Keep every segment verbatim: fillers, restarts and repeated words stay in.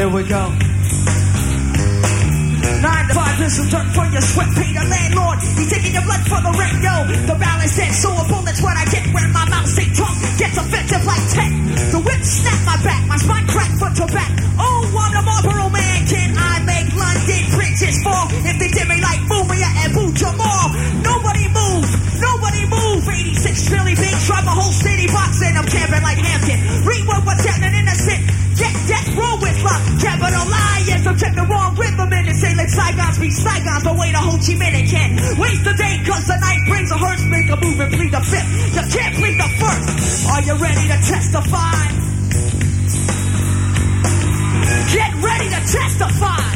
Here we go. Nine to five is some dirt for your sweat. Pay the landlord. He's taking your blood for the rent, yo. The balance is so a bullet's what I get when my mouth stay drunk. Gets offensive like ten. The whip snap my back. My spine crack front to back. Oh, I'm the Marlboro man. Can I make London bridges fall? If they did me like Mumia and Boo Jamal. Nobody move. Nobody move. eighty-six Philly big. Try my whole city boxing. I'm camping like Hampton. Read what what's happening innocent. Get death roll with luck. Capital I, yes, I'm check the wrong rhythm in and say let Saigons be Saigons, but wait a Ho Chi Minh and can't waste the day cause the night brings a hearse, make a move and plead the fifth. You can't plead the first. Are you ready to testify? Get ready to testify.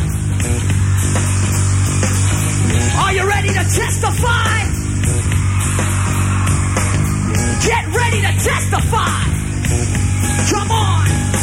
Are you ready to testify? Get ready to testify. Come on.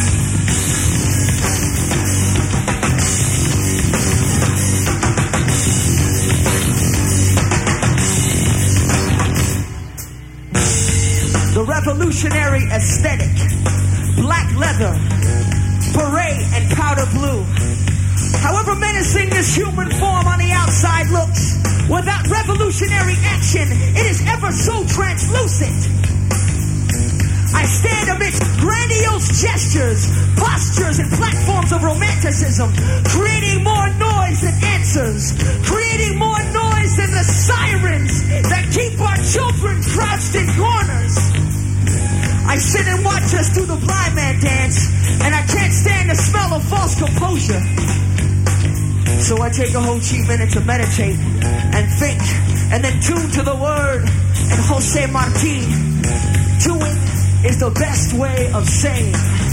The revolutionary aesthetic, black leather, beret, and powder blue. However menacing this human form on the outside looks, without revolutionary action, it is ever so translucent. I stand amidst grandiose gestures, postures, and platforms of romanticism, creating more noise than answers, creating more noise than the sirens that keep our children crouched in corners. I sit and watch us do the blind man dance, and I can't stand the smell of false composure. So I take a whole cheap minute to meditate and think, and then tune to the word. And Jose Marti, doing is the best way of saying.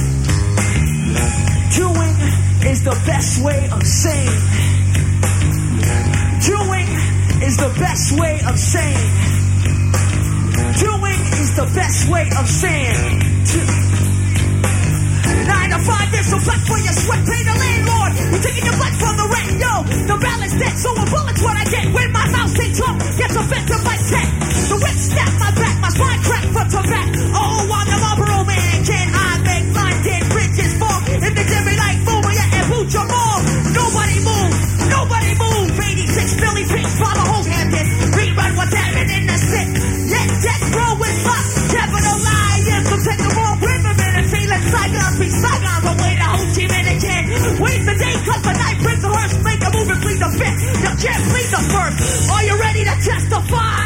Doing is the best way of saying. Doing is the best way of saying. Doing is the best way of saying. Nine to five, there's some flex for your sweat. Pay the landlord. We're taking your blood from the rent, yo. The balance dead, so a bullet's what I get when my mouth stays drunk. Gets offensive like ten. The whip snap my back, my spine crack front to back. Oh, I'm the Marlboro man. Can I make London bridges fall? If they did me like Mumia and Boo Jamal. Nobody move, nobody move. eighty-six Philly pigs, follow home Hampton. Rerun what's happening in the sit. Let death roll with us. Capital Lions, so take the wrong rhythm in and say let Saigons be Saigons, but wait a Ho Chi Minh again. Waste the day cause the night brings a hearse. Make a move and plead the fifth. You can't plead the first. Are you ready to testify?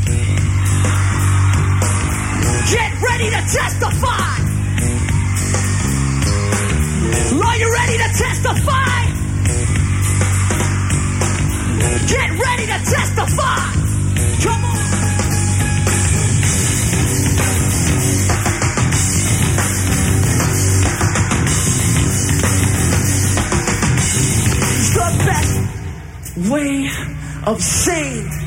Get ready to testify. Are you ready to testify? Get ready to testify. Come on. It's the best way of saying.